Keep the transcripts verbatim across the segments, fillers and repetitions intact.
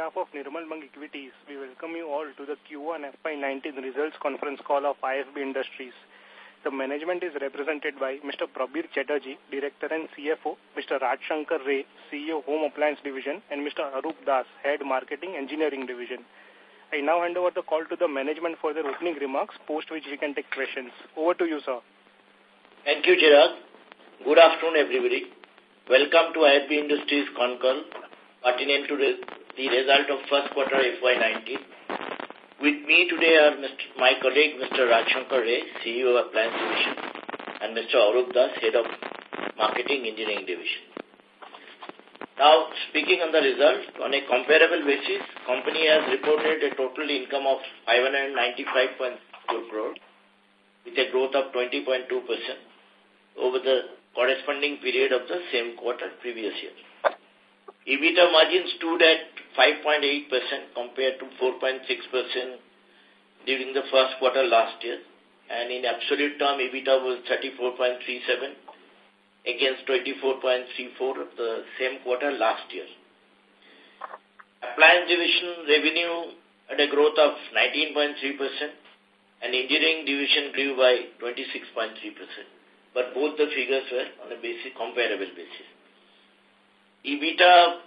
behalf of Nirmal Bang Equities, we welcome you all to the Q one F Y nineteen results conference call of I F B Industries. The management is represented by Mister Prabir Chatterjee, Director and C F O, Mister Raj Shankar Ray, C E O Home Appliance Division, and Mister Arup Das, Head Marketing Engineering Division. I now hand over the call to the management for their opening remarks, post which we can take questions. Over to you, sir. Thank you, Chirag. Good afternoon, everybody. Welcome to I F B Industries con call, pertinent to the, the result of first quarter F Y nineteen. With me today are Mister my colleague, Mister Raj Shankar Ray, C E O of Appliance Division, and Mister Arup Das, Head of Marketing Engineering Division. Now, speaking on the results, on a comparable basis, company has reported a total income of five hundred ninety-five point four crore with a growth of twenty point two percent over the corresponding period of the same quarter previous year. EBITDA margin stood at five point eight percent compared to four point six percent during the first quarter last year, and in absolute term, EBITDA was thirty-four point three seven against twenty-four point three four of the same quarter last year. Appliance division revenue had a growth of nineteen point three percent, and engineering division grew by twenty-six point three percent. But both the figures were on a basic comparable basis. EBITDA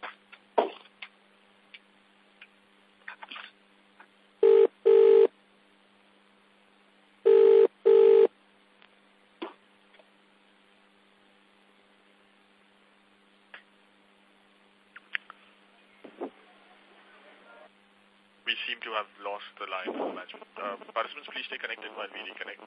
We seem to have lost the line of the management. Uh, participants, please stay connected while we reconnect.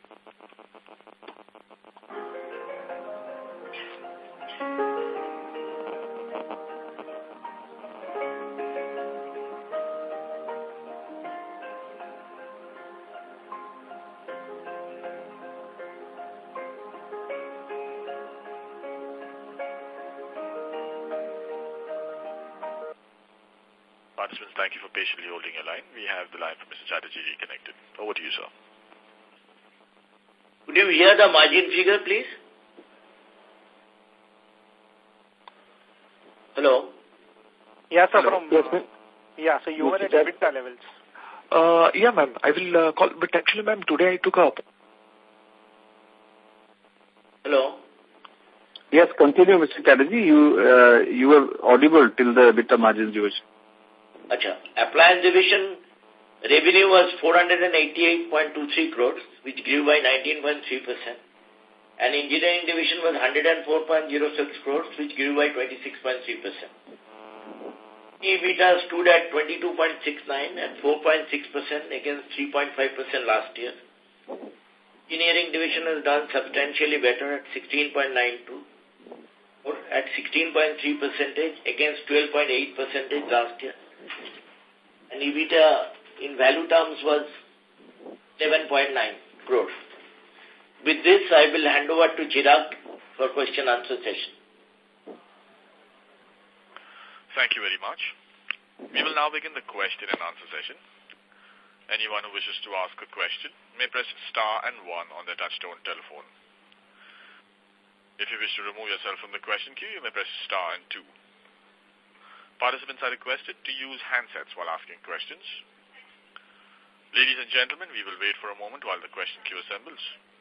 Participants, thank you for patiently holding your line. We have the line from Mister Chatterjee reconnected. Over to you, sir. Could you hear the margin figure, please? Hello? Yeah, sir. Hello. From, yes, uh, yeah, so you were at EBITDA levels. Uh, yeah, ma'am. I will uh, call, but actually, ma'am, today I took up. Hello? Yes, continue, Mister Chatterjee. You, uh, you were audible till the EBITDA margin division. Acha. Appliance division revenue was four hundred eighty-eight point two three crores, which grew by nineteen point three percent. And engineering division was one hundred four point zero six crores, which grew by twenty-six point three percent. EBITDA stood at twenty-two point six nine and four point six percent against three point five percent last year. Engineering division has done substantially better at sixteen point nine two or at sixteen point three percentage against twelve point eight percentage last year. And EBITDA in value terms was seven point nine crores. With this, I will hand over to Chirag for question answer session. Thank you very much. We will now begin the question and answer session. Anyone who wishes to ask a question may press star and one on their touchtone telephone. If you wish to remove yourself from the question queue, you may press star and two. Participants are requested to use handsets while asking questions. Ladies and gentlemen, we will wait for a moment while the question queue assembles.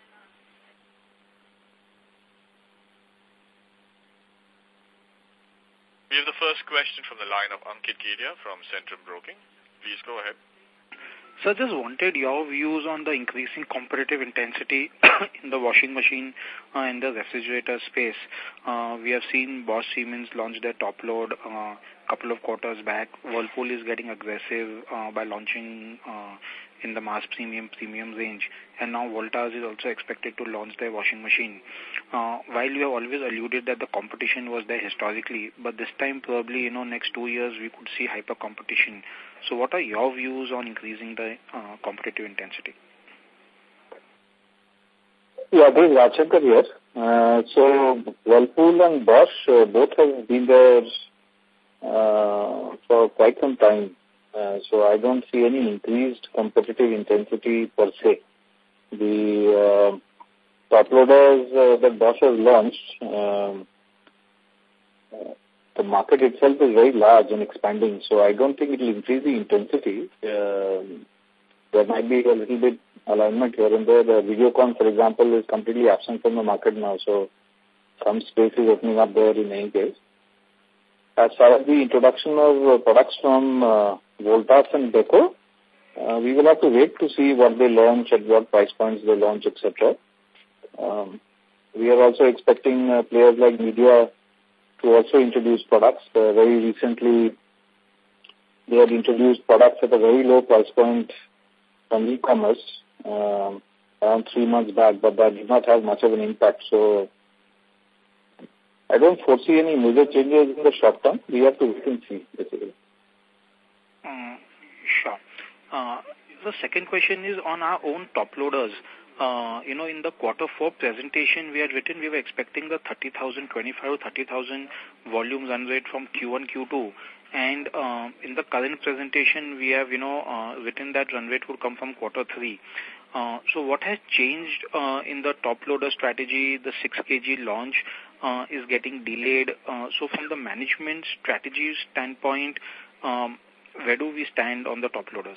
We have the first question from the line of Ankit Kedia from Centrum Broking. Please go ahead. Sir, just wanted your views on the increasing competitive intensity in the washing machine uh, and the refrigerator space. Uh, we have seen Bosch Siemens launch their top load a uh, couple of quarters back. Whirlpool is getting aggressive uh, by launching uh, in the mass premium premium range. And now Voltas is also expected to launch their washing machine. Uh, while you have always alluded that the competition was there historically, but this time probably, you know, next two years we could see hyper competition. So what are your views on increasing the uh, competitive intensity? Yeah, this is Raj Shankar here. Uh, so Whirlpool and Bosch uh, both have been there uh, for quite some time. Uh, so I don't see any increased competitive intensity per se. The uh, top loaders uh, that Bosch has launched, um, uh, the market itself is very large and expanding, so I don't think it will increase the intensity. Um, there might be a little bit alignment here and there. The Videocon, for example, is completely absent from the market now, so some space is opening up there in any case. As far as the introduction of uh, products from uh, Voltas and Beko, uh, we will have to wait to see what they launch, at what price points they launch, et cetera. Um, we are also expecting uh, players like Media to also introduce products. Uh, very recently, they had introduced products at a very low price point from e-commerce um, around three months back, but that did not have much of an impact. So I don't foresee any major changes in the short term. We have to wait and see, basically. Um, sure. Uh, the second question is on our own top loaders. Uh, you know, in the quarter four presentation we had written, we were expecting the thirty thousand, twenty-five to thirty thousand volumes run rate from Q one, Q two. And uh, in the current presentation, we have, you know, uh, written that run rate would come from quarter three. Uh, so what has changed uh, in the top loader strategy? The six kilogram launch uh, is getting delayed. Uh, so from the management strategy standpoint, um, where do we stand on the top loaders?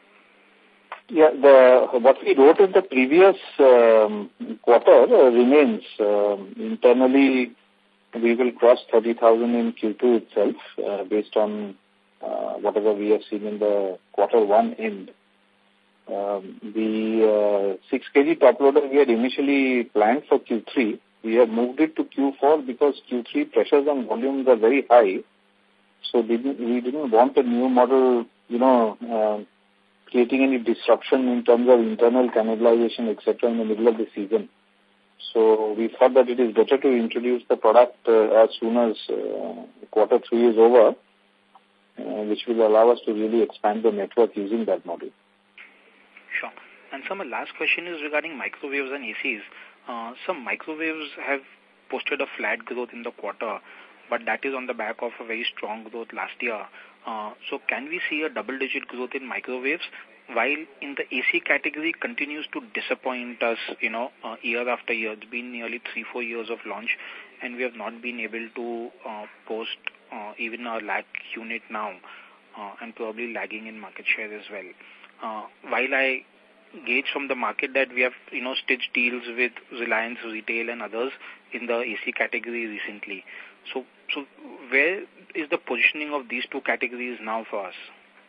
Yeah, the what we wrote in the previous um, quarter uh, remains. Um, internally, we will cross thirty thousand in Q two itself, uh, based on uh, whatever we have seen in the quarter one end. Um, the uh, six kilogram top loader we had initially planned for Q three. We have moved it to Q four because Q three pressures on volumes are very high. So we didn't, we didn't want a new model, you know, uh, creating any disruption in terms of internal cannibalization, et cetera, in the middle of the season. So we thought that it is better to introduce the product uh, as soon as uh, quarter three is over, uh, which will allow us to really expand the network using that model. Sure. And so my last question is regarding microwaves and A Cs. Uh, some microwaves have posted a flat growth in the quarter, but that is on the back of a very strong growth last year. Uh, so can we see a double-digit growth in microwaves, while in the A C category continues to disappoint us, you know, uh, year after year? It's been nearly three, four years of launch, and we have not been able to uh, post uh, even a lakh unit now, uh, and probably lagging in market share as well. Uh, while I gauge from the market that we have, you know, stitched deals with Reliance Retail and others in the A C category recently. So, so where is the positioning of these two categories now for us?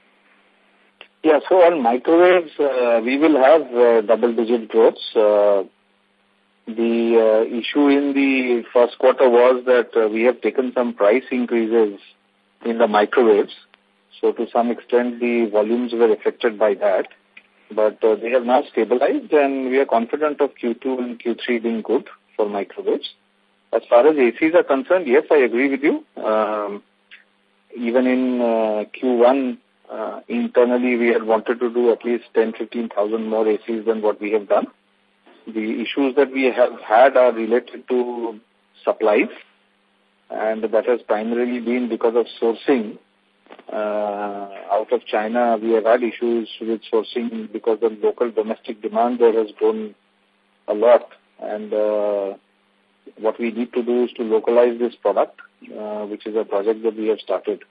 Yeah, so on microwaves, uh, we will have uh, double-digit growths. Uh, the uh, issue in the first quarter was that uh, we have taken some price increases in the microwaves. So to some extent, the volumes were affected by that. But uh, they have now stabilized, and we are confident of Q two and Q three being good for microwaves. As far as A Cs are concerned, yes, I agree with you. Um, even in uh, Q one, uh, internally, we had wanted to do at least ten, fifteen thousand more A Cs than what we have done. The issues that we have had are related to supplies, and that has primarily been because of sourcing. Uh, out of China, we have had issues with sourcing because of local domestic demand there has grown a lot, and uh, what we need to do is to localize this product, uh, which is a project that we have started.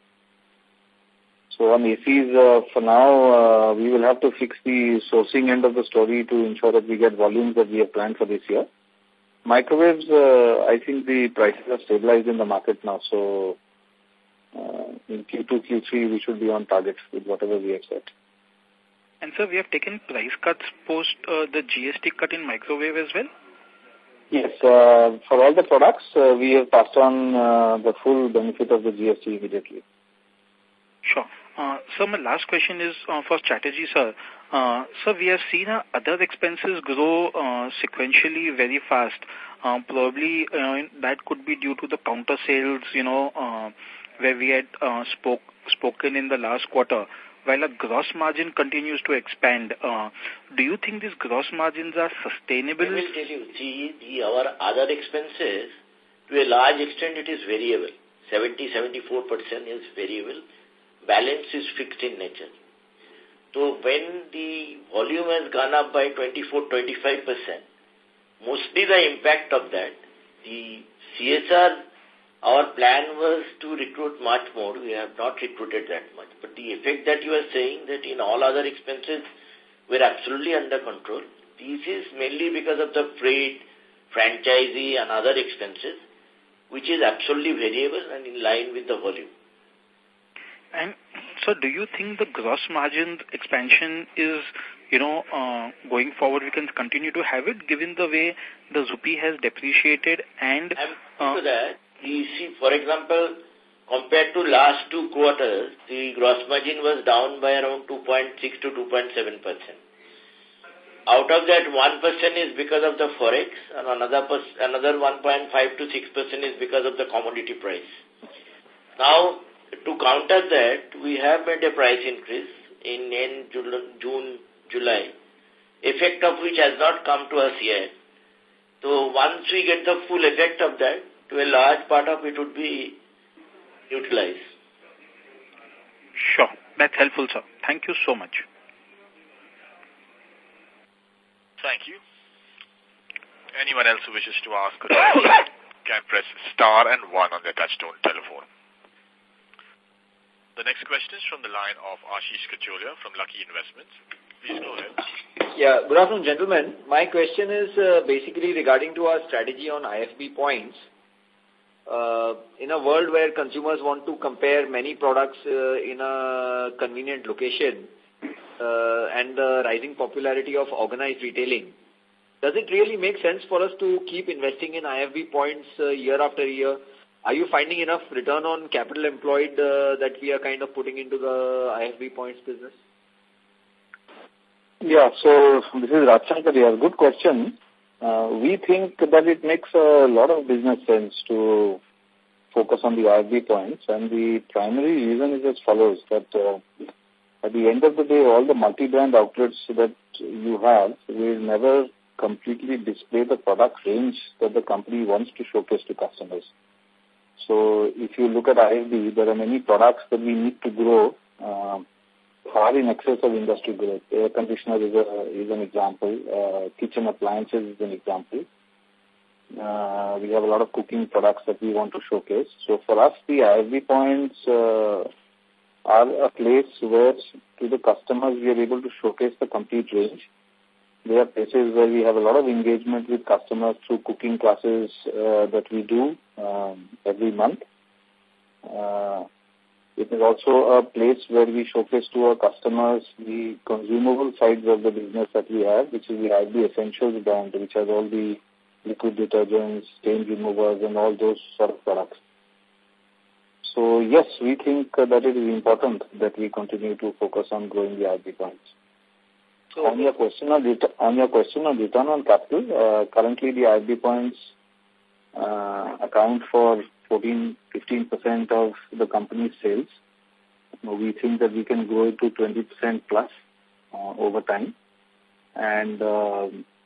So on A Cs, uh, for now, uh, we will have to fix the sourcing end of the story to ensure that we get volumes that we have planned for this year. Microwaves, uh, I think the prices are stabilized in the market now, so uh, in Q two, Q three, we should be on target with whatever we have set. And sir, we have taken price cuts post uh, the G S T cut in microwave as well? Yes, uh, for all the products, uh, we have passed on uh, the full benefit of the G S T immediately. Sure. Uh, so my last question is uh, for Chatterjee, sir. Uh, sir, we have seen uh, other expenses grow uh, sequentially very fast. Uh, probably uh, that could be due to the counter sales, you know, uh, where we had uh, spoke, spoken in the last quarter. While a gross margin continues to expand, uh, do you think these gross margins are sustainable? I will tell you, see, the, our other expenses, to a large extent, it is variable. seventy to seventy-four percent is variable. Balance is fixed in nature. So when the volume has gone up by twenty-four to twenty-five percent, mostly the impact of that, the C S R our plan was to recruit much more. We have not recruited that much. But the effect that you are saying that in all other expenses, we're absolutely under control. This is mainly because of the freight, franchisee and other expenses, which is absolutely variable and in line with the volume. And so do you think the gross margin expansion is, you know, uh, going forward we can continue to have it given the way the rupee has depreciated and... I'm uh, to that. You see, for example, compared to last two quarters, the gross margin was down by around two point six to two point seven percent. Out of that, one percent is because of the forex and another another one point five to six percent is because of the commodity price. Now, to counter that, we have made a price increase in, in June, July, effect of which has not come to us yet. So once we get the full effect of that, to a large part of it would be utilized. Sure. That's helpful, sir. Thank you so much. Thank you. Anyone else who wishes to ask a question can press star and one on their touchtone telephone. The next question is from the line of Ashish Kacholia from Lucky Investments. Please go ahead. Yeah, good afternoon, gentlemen. My question is uh, basically regarding to our strategy on I F B points. Uh, in a world where consumers want to compare many products uh, in a convenient location uh, and the rising popularity of organized retailing, does it really make sense for us to keep investing in I F B points uh, year after year? Are you finding enough return on capital employed uh, that we are kind of putting into the I F B points business? Yeah, so this is Rajshankar here. Good question. Uh, we think that it makes a lot of business sense to focus on the I F B points, and the primary reason is as follows, that uh, at the end of the day, all the multi-brand outlets that you have will never completely display the product range that the company wants to showcase to customers. So if you look at I F B, there are many products that we need to grow uh, far in excess of industry growth. Air conditioner is, a, is an example. Uh, kitchen appliances is an example. Uh, we have a lot of cooking products that we want to showcase. So for us, the I F B points uh, are a place where to the customers we are able to showcase the complete range. They are places where we have a lot of engagement with customers through cooking classes uh, that we do um, every month. Uh, it is also a place where we showcase to our customers the consumable sides of the business that we have, which is the I F B Essentials brand, which has all the liquid detergents, stain removers, and all those sort of products. So, yes, we think uh, that it is important that we continue to focus on growing the I F B points. So, on your question on, on your question on return on capital, uh, currently the I F B points uh, account for fourteen to fifteen percent of the company's sales. We think that we can grow it to twenty percent plus uh, over time. And uh,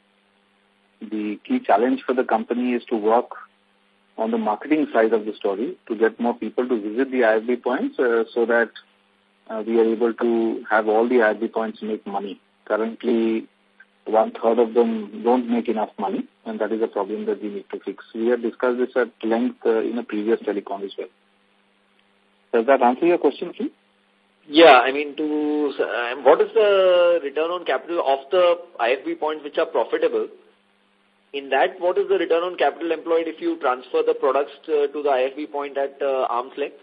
the key challenge for the company is to work on the marketing side of the story to get more people to visit the I F B points uh, so that uh, we are able to have all the I F B points make money. Currently, one third of them don't make enough money, and that is a problem that we need to fix. We have discussed this at length uh, in a previous telecon as well. Does that answer your question, please? Yeah, I mean, to uh, what is the return on capital of the I F B points which are profitable? In that, what is the return on capital employed if you transfer the products to, to the I F B point at uh, arm's length?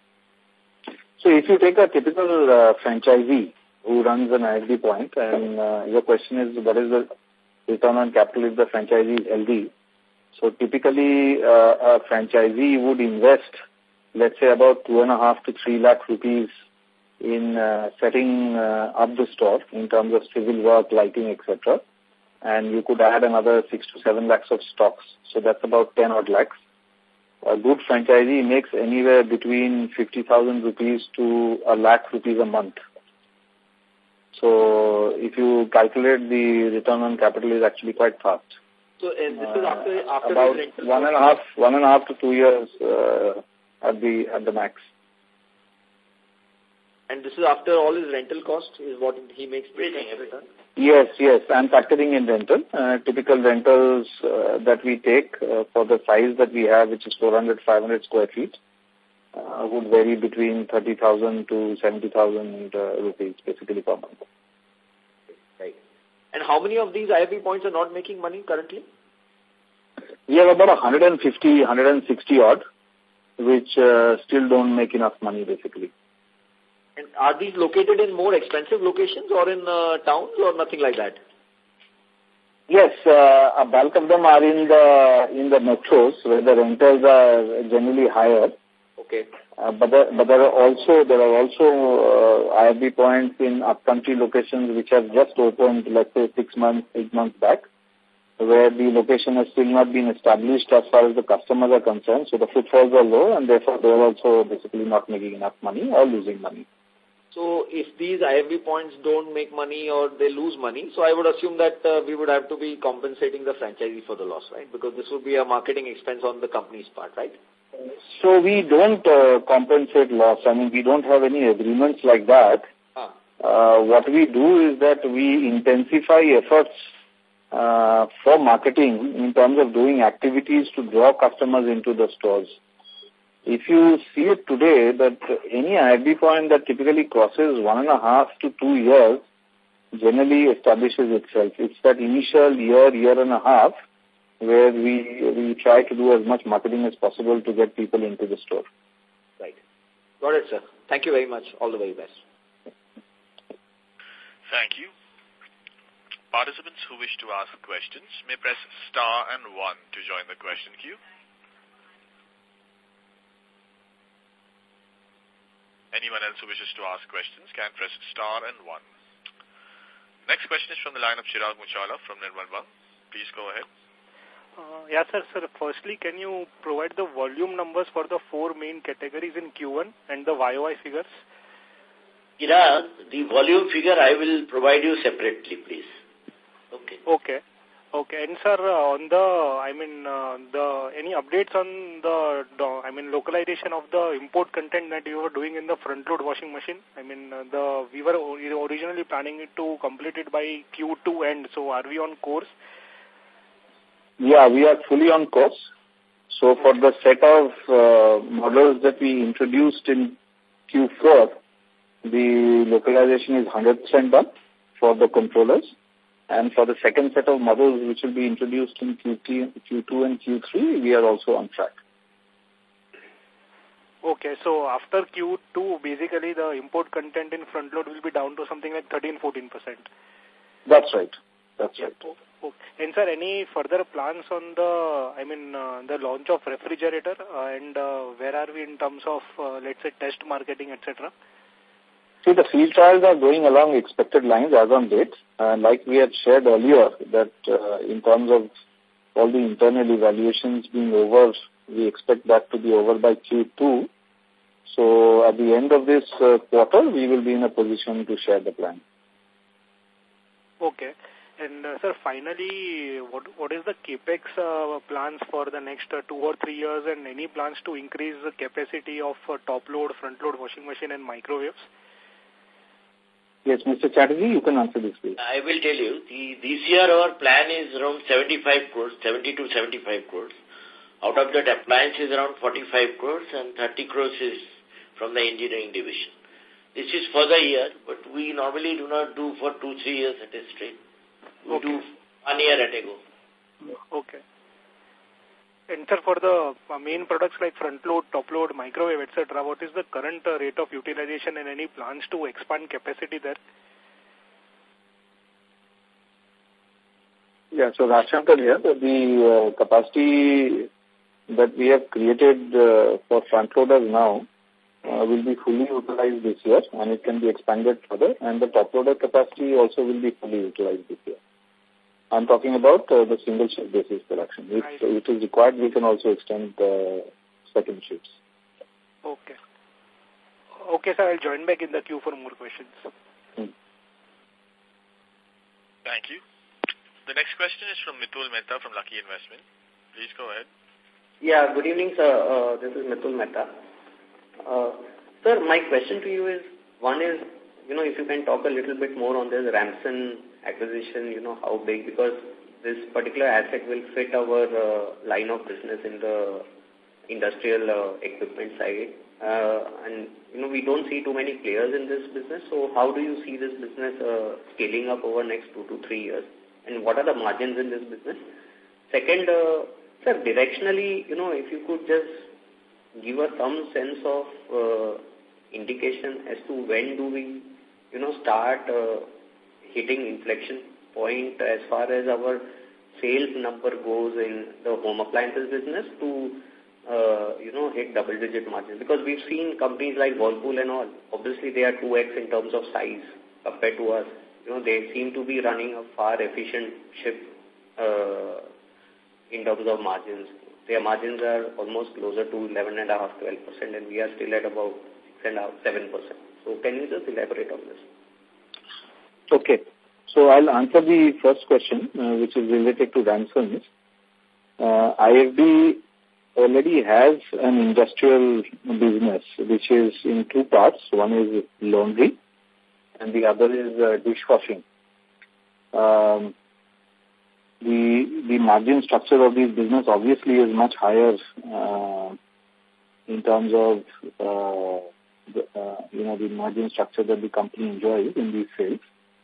So if you take a typical uh, franchisee who runs an I F B point, and uh, your question is what is the return on capital if the franchisee is L D? So typically uh, a franchisee would invest, let's say, about two and a half to three lakh rupees in uh, setting uh, up the store in terms of civil work, lighting, et cetera. And you could add another six to seven lakhs of stocks. So that's about ten odd lakhs. A good franchisee makes anywhere between fifty thousand rupees to a lakh rupees a month. So if you calculate, the return on capital is actually quite fast. So uh, this is after, after about the one and a half, one and a half to two years uh, at the at the max. And this is after all his rental cost is what he makes everything every time? Yes, yes. I'm factoring in rental. Uh, typical rentals uh, that we take uh, for the size that we have, which is four hundred, five hundred square feet, uh, would vary between thirty thousand to seventy thousand uh, rupees basically per month. Right. And how many of these I F B points are not making money currently? We have about one hundred fifty, one hundred sixty odd, which uh, still don't make enough money basically. And are these located in more expensive locations or in uh, towns or nothing like that? Yes, uh, a bulk of them are in the in the metros where the rentals are generally higher. Okay. Uh, but there, but there are also there are also uh, I F B points in upcountry locations which have just opened, let's say six months, eight months back, where the location has still not been established as far as the customers are concerned. So the footfalls are low, and therefore they are also basically not making enough money or losing money. So if these I F B points don't make money or they lose money, so I would assume that uh, we would have to be compensating the franchisee for the loss, right? Because this would be a marketing expense on the company's part, right? So we don't uh, compensate loss. I mean, we don't have any agreements like that. Ah. Uh, what we do is that we intensify efforts uh, for marketing in terms of doing activities to draw customers into the stores. If you see it today, that any I F B point that typically crosses one and a half to two years generally establishes itself. It's that initial year, year and a half where we we try to do as much marketing as possible to get people into the store. Right. Got it, sir. Thank you very much. All the very best. Thank you. Participants who wish to ask questions may press star and one to join the question queue. Anyone else who wishes to ask questions can press star and one. Next question is from the line of Chirag Muchala from Nirmal Bang. Please go ahead. Uh, yes, sir. Sir, firstly, can you provide the volume numbers for the four main categories in Q one and the Y O Y figures? Chirag, the volume figure I will provide you separately, please. Okay. Okay. Okay. And sir, uh, on the, I mean, uh, the any updates on the, the, I mean, localization of the import content that you were doing in the front load washing machine? I mean, uh, the we were originally planning it to complete it by Q two end. So are we on course? Yeah, we are fully on course. So for the set of uh, models that we introduced in Q four, the localization is one hundred percent done for the controllers. And for the second set of models which will be introduced in Q two and Q three, we are also on track. Okay, so after Q two, basically the import content in front load will be down to something like thirteen to fourteen percent. That's right. That's right. Okay. And sir, any further plans on the, I mean, uh, the launch of refrigerator uh, and uh, where are we in terms of, uh, let's say, test marketing, et cetera? See, the field trials are going along expected lines as on date. Uh, like we had shared earlier, that uh, in terms of all the internal evaluations being over, we expect that to be over by Q two. So at the end of this uh, quarter, we will be in a position to share the plan. Okay. And uh, sir, finally, what what is the capex uh, plans for the next uh, two or three years, and any plans to increase the capacity of uh, top load, front load washing machine and microwaves? Yes, Mister Chatterjee, you can answer this, please. I will tell you. The, this year our plan is around seventy-five crores, seventy to seventy-five crores. Out of that, appliance is around forty-five crores and thirty crores is from the engineering division. This is for the year, but we normally do not do for two, three years at a straight. We okay. do one year at a go. Okay. And sir, for the uh, main products like front load, top load, microwave, et cetera, what is the current uh, rate of utilization and any plans to expand capacity there? Yeah, so Rajshankar here, the uh, capacity that we have created uh, for front loaders now uh, will be fully utilized this year, and it can be expanded further, and the top loader capacity also will be fully utilized this year. I'm talking about uh, the single shift basis production. If it is required, we can also extend the second shifts. Okay. Okay, sir, I'll join back in the queue for more questions. Hmm. Thank you. The next question is from Mitul Mehta from Lucky Investment. Please go ahead. Yeah, good evening, sir. Uh, this is Mitul Mehta. Uh, sir, my question to you is, one is, you know, if you can talk a little bit more on this Ramson acquisition, you know, how big, because this particular asset will fit our uh, line of business in the industrial uh, equipment side. Uh, and, you know, we don't see too many players in this business. So how do you see this business uh, scaling up over next two to three years? And what are the margins in this business? Second, uh, sir, directionally, you know, if you could just give us some sense of uh, indication as to when do we, you know, start uh, hitting inflection point as far as our sales number goes in the home appliances business to Uh, you know, hit double-digit margins. Because we've seen companies like Whirlpool and all, obviously they are two X in terms of size compared to us. You know, they seem to be running a far efficient ship uh, in terms of margins. Their margins are almost closer to eleven and a half, twelve percent, and we are still at about six and a half, seven percent. So can you just elaborate on this? Okay. So I'll answer the first question, uh, which is related to Ramsons. Uh, I F B already has an industrial business, which is in two parts. One is laundry, and the other is uh, dishwashing. Um, the the margin structure of this business obviously is much higher uh, in terms of uh, the, uh, you know the margin structure that the company enjoys in these sales.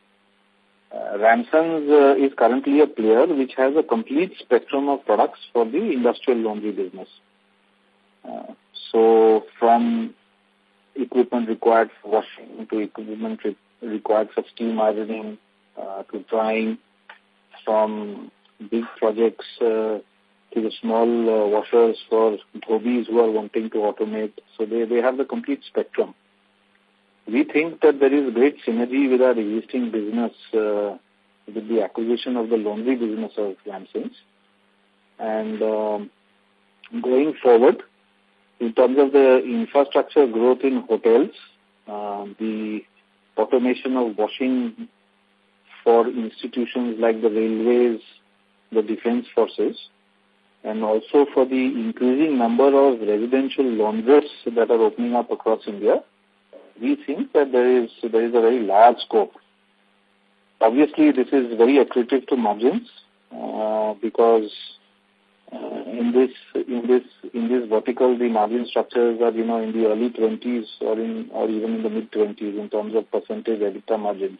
Uh, Ramsons uh, is currently a player which has a complete spectrum of products for the industrial laundry business. Uh, so from equipment required for washing to equipment re required for steam ironing uh, to drying, from big projects uh, to the small uh, washers for dhobis who are wanting to automate. So they, they have the complete spectrum. We think that there is great synergy with our existing business uh, with the acquisition of the laundry business of Ramsons. And um, going forward, in terms of the infrastructure growth in hotels, uh, the automation of washing for institutions like the railways, the defense forces, and also for the increasing number of residential laundress that are opening up across India, we think that there is there is a very large scope. Obviously, this is very accretive to margins uh, because uh, in this in this in this vertical, the margin structures are you know in the early twenties or in or even in the mid twenties in terms of percentage EBITDA margins.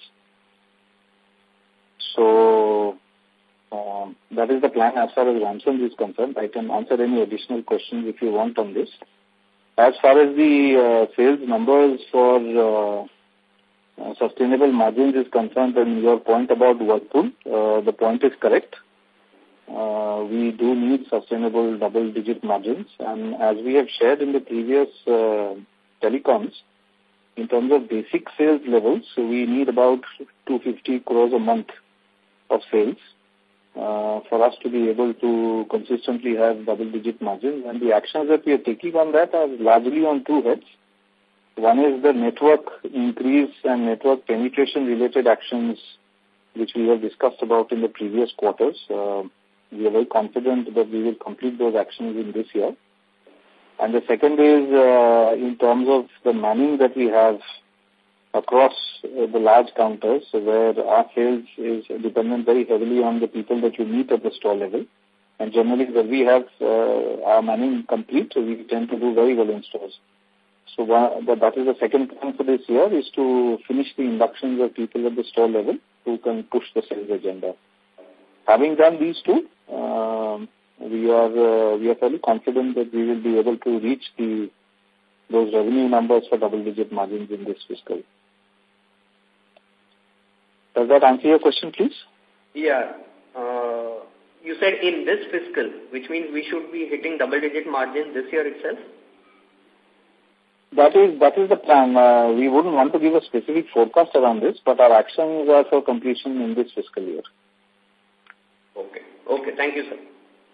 So um, that is the plan as far as Ramsons is concerned. I can answer any additional questions if you want on this. As far as the uh, sales numbers for uh, uh, sustainable margins is concerned, and your point about Whirlpool, uh, the point is correct. Uh, we do need sustainable double-digit margins, and as we have shared in the previous uh, telecoms, in terms of basic sales levels, so we need about two hundred fifty crores a month of sales uh, for us to be able to consistently have double-digit margins. And the actions that we are taking on that are largely on two heads. One is the network increase and network penetration-related actions, which we have discussed about in the previous quarters. Uh, we are very confident that we will complete those actions in this year. And the second is uh, in terms of the manning that we have across uh, the large counters, where our sales is dependent very heavily on the people that you meet at the store level. And generally, when we have uh, our manning complete, we tend to do very well in stores. So uh, that is the second plan for this year, is to finish the inductions of people at the store level who can push the sales agenda. Having done these two, um, we are uh, we are fairly confident that we will be able to reach the those revenue numbers for double-digit margins in this fiscal. Does that answer your question, please? Yeah. Uh, you said in this fiscal, which means we should be hitting double-digit margins this year itself? That is that is the plan. Uh, we wouldn't want to give a specific forecast around this, but our actions are for completion in this fiscal year. Okay. Okay. Thank you, sir.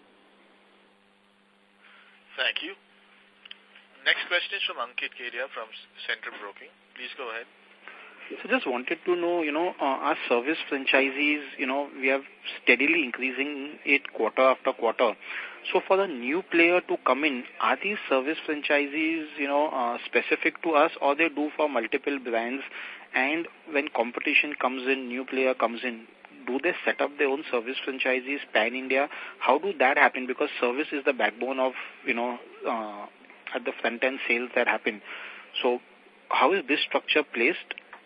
Thank you. Next question is from Ankit Kedia from Centrum Broking. Please go ahead. So just wanted to know, you know, uh, our service franchisees, you know, we are steadily increasing it quarter after quarter. So for the new player to come in, are these service franchisees, you know, uh, specific to us, or they do for multiple brands? And when competition comes in, new player comes in, do they set up their own service franchisees pan-India? How do that happen? Because service is the backbone of, you know, uh, at the front-end sales that happen. So how is this structure placed?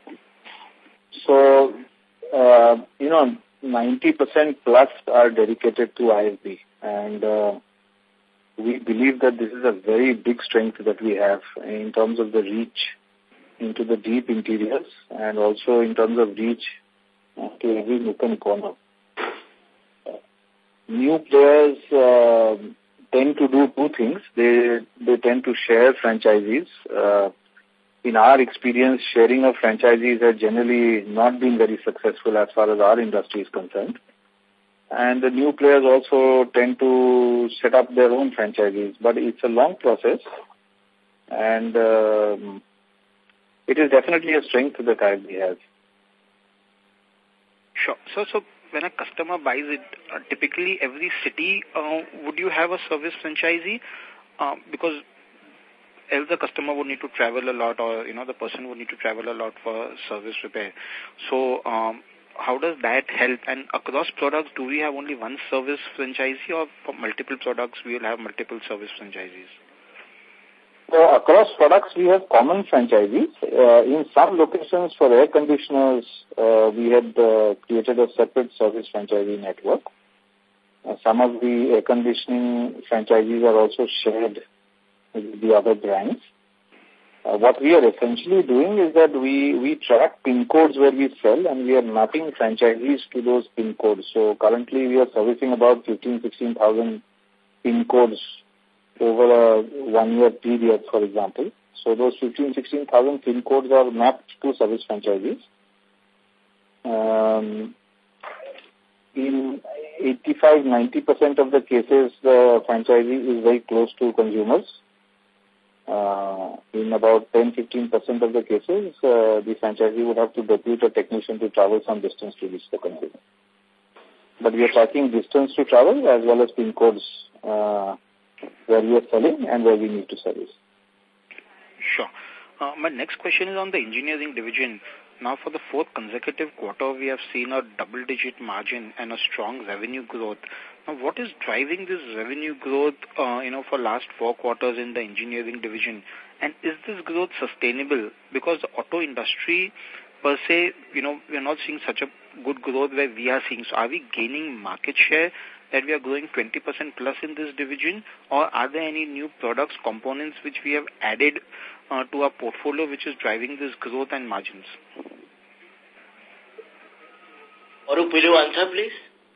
So, uh, you know, ninety percent plus are dedicated to I F B. And uh, we believe that this is a very big strength that we have in terms of the reach into the deep interiors and also in terms of reach to every nook and corner. New players uh, tend to do two things. They they tend to share franchisees. Uh, in our experience, sharing of franchisees has generally not been very successful as far as our industry is concerned. And the new players also tend to set up their own franchisees. But it's a long process. And um, it is definitely a strength that I F B has. Sure. So, so when a customer buys it, uh, typically every city, uh, would you have a service franchisee? Uh, because else the customer would need to travel a lot, or, you know, the person would need to travel a lot for service repair. So, um, how does that help? And across products, do we have only one service franchisee, or for multiple products, we will have multiple service franchisees? So across products, we have common franchisees. Uh, in some locations for air conditioners, uh, we had uh, created a separate service franchisee network. Uh, some of the air conditioning franchisees are also shared with the other brands. Uh, what we are essentially doing is that we, we track PIN codes where we sell, and we are mapping franchisees to those PIN codes. So currently we are servicing about fifteen, sixteen thousand PIN codes over a one-year period, for example. So those fifteen, sixteen thousand PIN codes are mapped to service franchisees. Um, in eighty-five, ninety percent of the cases, the franchisee is very close to consumers. Uh, in about ten, fifteen percent of the cases, uh, the franchisee would have to depute a technician to travel some distance to reach the consumer. But we are tracking distance to travel as well as PIN codes uh, where we are selling and where we need to service. Sure. Uh, my next question is on the engineering division. Now, for the fourth consecutive quarter, we have seen a double-digit margin and a strong revenue growth. Now, what is driving this revenue growth, uh, you know, for last four quarters in the engineering division? And is this growth sustainable? Because the auto industry, per se, you know, we are not seeing such a good growth where we are seeing. So, are we gaining market share that we are growing twenty percent plus in this division? Or are there any new products, components which we have added uh, to our portfolio which is driving this growth and margins? Arup, will you answer, please?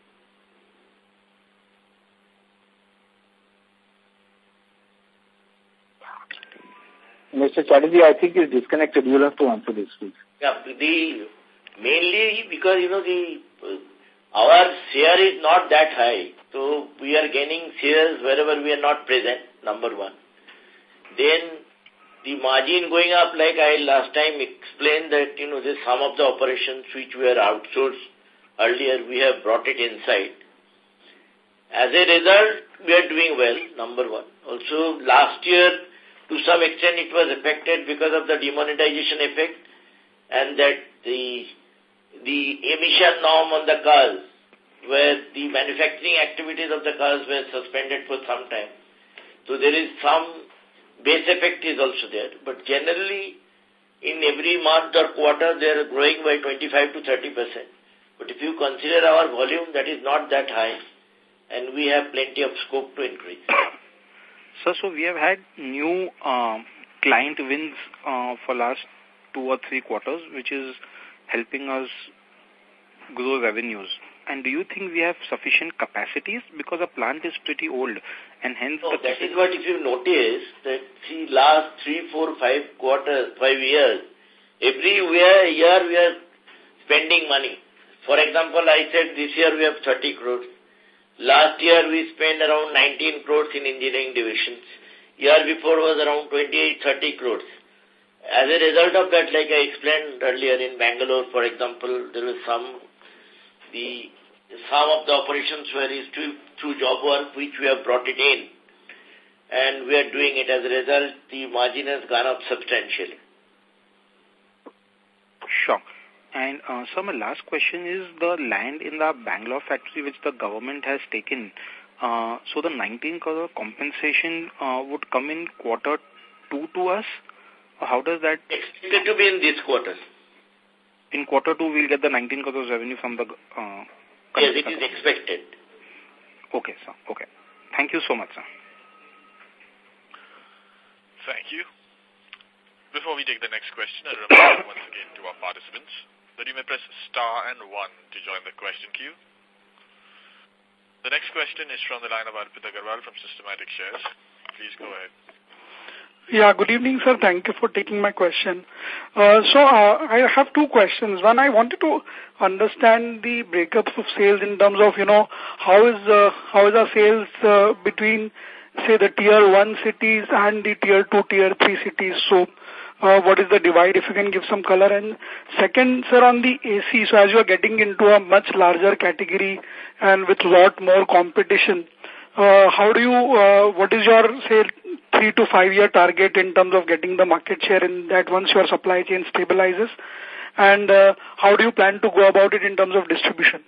Mister Chatterjee, I think is disconnected. You will have to answer this, please. Yeah, the mainly because, you know, the uh, our share is not that high. So we are gaining shares wherever we are not present, number one. Then the margin going up, like I last time explained that, you know, this some of the operations which were outsourced earlier, we have brought it inside. As a result, we are doing well, number one. Also, last year, to some extent, it was affected because of the demonetization effect, and that the the emission norm on the cars, where the manufacturing activities of the cars were suspended for some time. So there is some base effect is also there. But generally, in every month or quarter, they are growing by twenty-five to thirty percent. But if you consider our volume, that is not that high, and we have plenty of scope to increase. So, so we have had new uh, client wins uh, for last two or three quarters, which is helping us grow revenues. And do you think we have sufficient capacities? Because the plant is pretty old, and hence... No, the that is what if you notice, that see last three, four, five quarters, five years, every year, year we are spending money. For example, I said this year we have thirty crores. Last year we spent around nineteen crores in engineering divisions. Year before was around twenty-eight, thirty crores. As a result of that, like I explained earlier in Bangalore, for example, there was some, the, some of the operations were is through, through job work which we have brought it in. And we are doing it. As a result, the margin has gone up substantially. Sure. Sure. And, uh, sir, my last question is the land in the Bangalore factory which the government has taken. Uh, so the nineteen crore compensation uh, would come in quarter two to us? How does that... Expected to be in this quarter. In quarter two, we'll get the nineteen crores revenue from the... Uh, yes, it is expected. Okay, sir. Okay. Thank you so much, sir. Thank you. Before we take the next question, I remind once again to our participants that you may press star and one to join the question queue. The next question is from the line of Arpit Agarwal from Systematic Shares. Please go ahead. Yeah, good evening, sir. Thank you for taking my question. Uh, so, uh, I have two questions. One, I wanted to understand the breakups of sales in terms of, you know, how is, uh, how is our sales uh, between, say, the tier one cities and the tier two, tier three cities. So, uh, what is the divide, if you can give some color? And second, sir, on the A C, so as you are getting into a much larger category and with lot more competition, uh, how do you, uh, what is your, say, three to five year target in terms of getting the market share in that once your supply chain stabilizes? And uh, how do you plan to go about it in terms of distribution?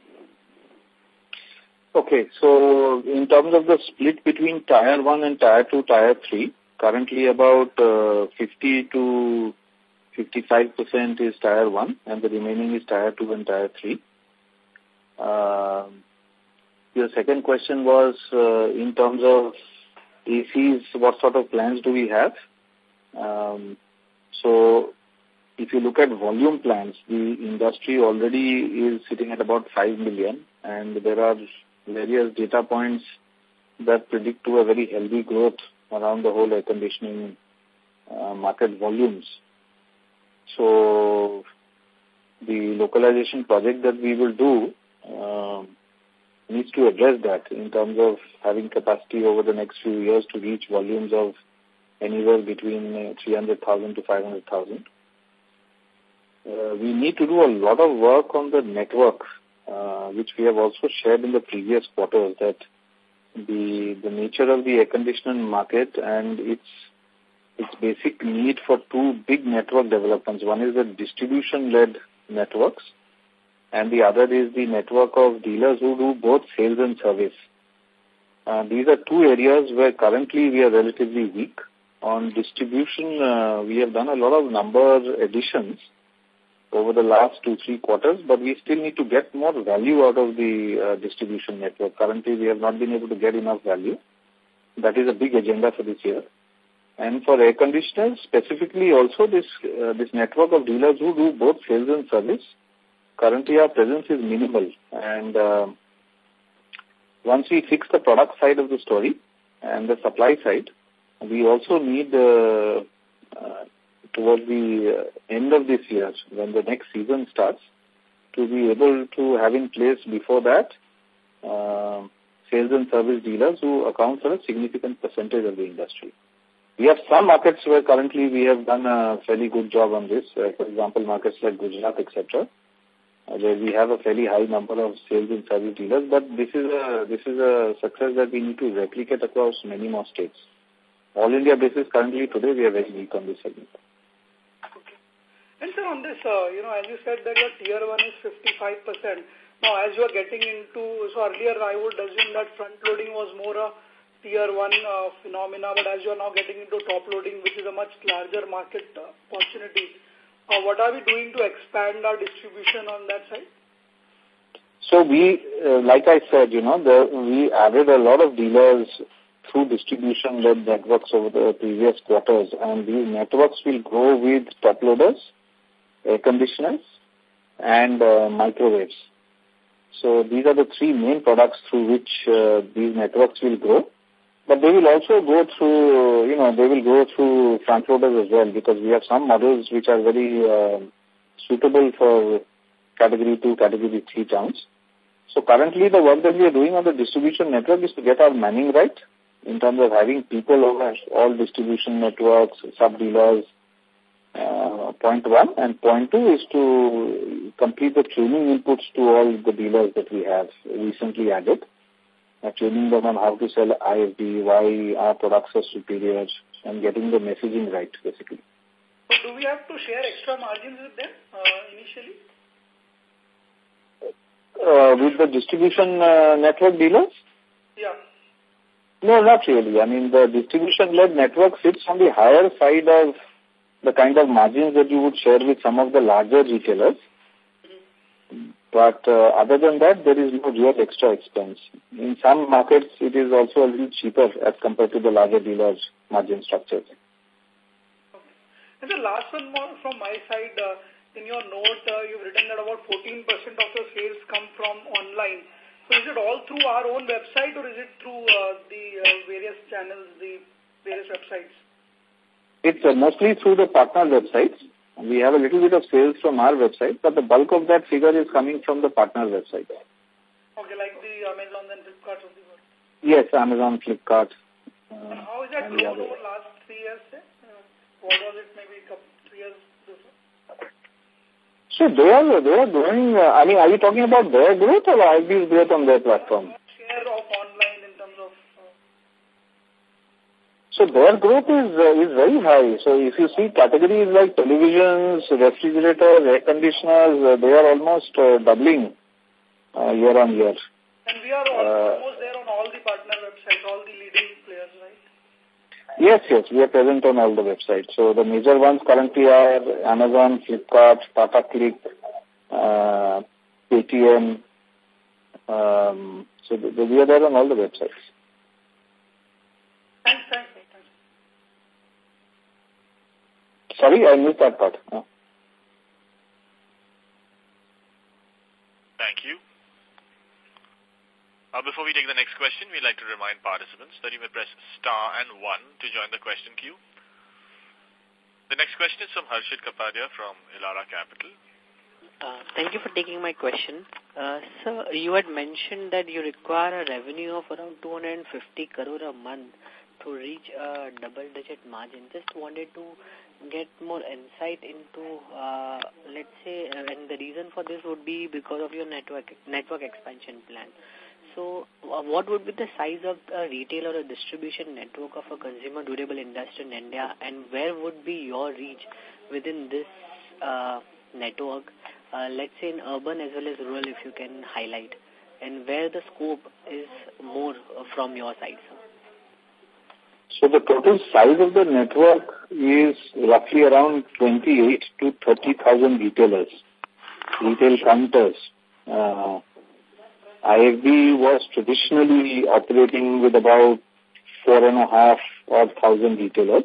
Okay, so in terms of the split between tier one and tier two, tier three, currently about uh, fifty to fifty-five percent is tier one and the remaining is tier two and tier three. Uh, your second question was uh, in terms of A Cs, what sort of plans do we have? Um, so if you look at volume plans, the industry already is sitting at about five million and there are various data points that predict to a very healthy growth around the whole air conditioning uh, market volumes. So the localization project that we will do uh, needs to address that in terms of having capacity over the next few years to reach volumes of anywhere between uh, three hundred thousand to five hundred thousand. Uh, we need to do a lot of work on the network, uh, which we have also shared in the previous quarters, that the the nature of the air conditioning market and its its basic need for two big network developments. One is the distribution-led networks, and the other is the network of dealers who do both sales and service. Uh, these are two areas where currently we are relatively weak. On distribution, uh, we have done a lot of number additions over the last two, three quarters, but we still need to get more value out of the uh, distribution network. Currently, we have not been able to get enough value. That is a big agenda for this year. And for air conditioners, specifically also this uh, this network of dealers who do both sales and service, currently our presence is minimal. And uh, once we fix the product side of the story and the supply side, we also need, uh, uh, towards the uh, end of this year, when the next season starts, to be able to have in place before that uh, sales and service dealers who account for a significant percentage of the industry. We have some markets where currently we have done a fairly good job on this. Uh, for example, markets like Gujarat, et cetera, uh, where we have a fairly high number of sales and service dealers. But this is a this is a success that we need to replicate across many more states. All India basis, currently today we are very weak on this segment. Okay. And sir, on this, uh, you know, as you said that your tier one is fifty-five percent. Now, as you are getting into, so earlier I would assume that front loading was more a tier one uh, phenomena, but as you are now getting into top loading, which is a much larger market uh, opportunity, uh, what are we doing to expand our distribution on that side? So we, uh, like I said, you know, the, we added a lot of dealers through distribution-led networks over the previous quarters, and these networks will grow with top loaders, air conditioners, and uh, microwaves. So these are the three main products through which uh, these networks will grow. But they will also go through, you know, they will go through front loaders as well, because we have some models which are very uh, suitable for category two, category three towns. So currently the work that we are doing on the distribution network is to get our manning right in terms of having people over all distribution networks, sub-dealers, uh, point one. And point two is to complete the training inputs to all the dealers that we have recently added. Uh, training them on how to sell I F B, why our products are superior, and getting the messaging right, basically. So do we have to share extra margins with them uh, initially? Uh, with the distribution uh, network dealers? Yeah. No, not really. I mean, the distribution-led network sits on the higher side of the kind of margins that you would share with some of the larger retailers. Mm-hmm. But uh, other than that, there is no real extra expense. In some markets, it is also a little cheaper as compared to the larger dealers' margin structures. Okay. And the last one more from my side, uh, in your note, uh, you've written that about fourteen percent of the sales come from online. So is it all through our own website or is it through uh, the uh, various channels, the various websites? It's uh, mostly through the partner websites. We have a little bit of sales from our website, but the bulk of that figure is coming from the partner website. Okay, like the Amazon and Flipkart of the world. Yes, Amazon, Flipkart. Uh, and how is that grown over last three years? Eh? Uh, what was it maybe a couple, three years before? So they are, they are growing, uh, I mean, are you talking about their growth or I F B's growth on their platform? Share of online in terms of... Uh, so their growth is uh, is very high. So if you see categories like televisions, refrigerators, air conditioners, uh, they are almost uh, doubling uh, year on year. And we are all, uh, almost there on all the partner websites, all the leading players, right? Yes, yes, we are present on all the websites. So the major ones currently are Amazon, Flipkart, Tata Click, uh, Paytm. Um, so the, the, we are there on all the websites. Thanks, thanks, thanks. Sorry, I missed that part. Oh. Thank you. Uh, before we take the next question, we'd like to remind participants that you may press star and one to join the question queue. The next question is from Harshit Kapadia from Elara Capital. Uh, thank you for taking my question. Uh, sir, you had mentioned that you require a revenue of around two hundred fifty crore a month to reach a double-digit margin. Just wanted to get more insight into, uh, let's say, uh, and the reason for this would be because of your network network expansion plan. So, uh, what would be the size of a retail or a distribution network of a consumer durable industry in India, and where would be your reach within this uh, network, uh, let's say in urban as well as rural, if you can highlight, and where the scope is more uh, from your side, sir? So the total size of the network is roughly around twenty-eight to thirty thousand retailers, retail counters. Uh, I F B was traditionally operating with about four and a half odd thousand retailers.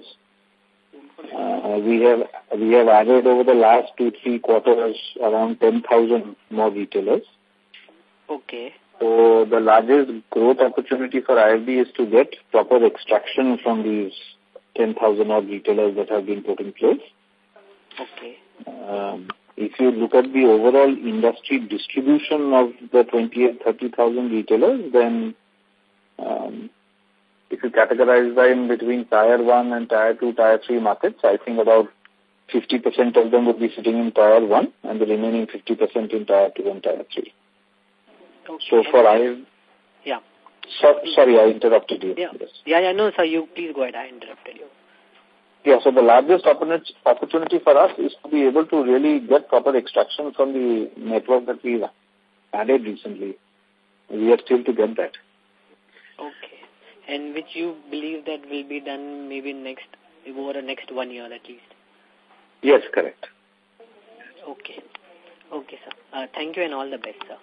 Uh, we have we have added over the last two three quarters around ten thousand more retailers. Okay. So the largest growth opportunity for I F B is to get proper extraction from these ten thousand odd retailers that have been put in place. Okay. Um, If you look at the overall industry distribution of the twenty-eight, thirty thousand retailers, then um, if you categorize them between Tier one and Tier two, Tier three markets, I think about fifty percent of them would be sitting in Tier one and the remaining fifty percent in Tier two and Tier three. Okay. So for I... Yeah. So, sorry, I interrupted you. Yeah. Yes. yeah, yeah, no, sir, you please go ahead. I interrupted you. Yeah, so the largest opportunity for us is to be able to really get proper extraction from the network that we've added recently. We are still to get that. Okay. And which you believe that will be done maybe next, over the next one year at least? Yes, correct. Okay. Okay, sir. Uh, thank you and all the best, sir.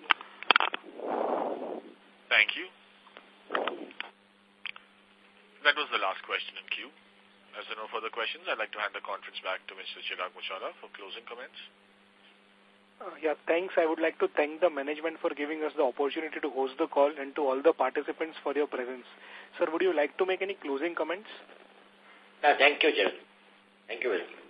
Thank you. That was the last question in queue. As there are no further questions, I'd like to hand the conference back to Mister Chirag Muchhala for closing comments. Uh, yeah, thanks. I would like to thank the management for giving us the opportunity to host the call and to all the participants for your presence. Sir, would you like to make any closing comments? Uh, thank you, Chirag. Thank you very much.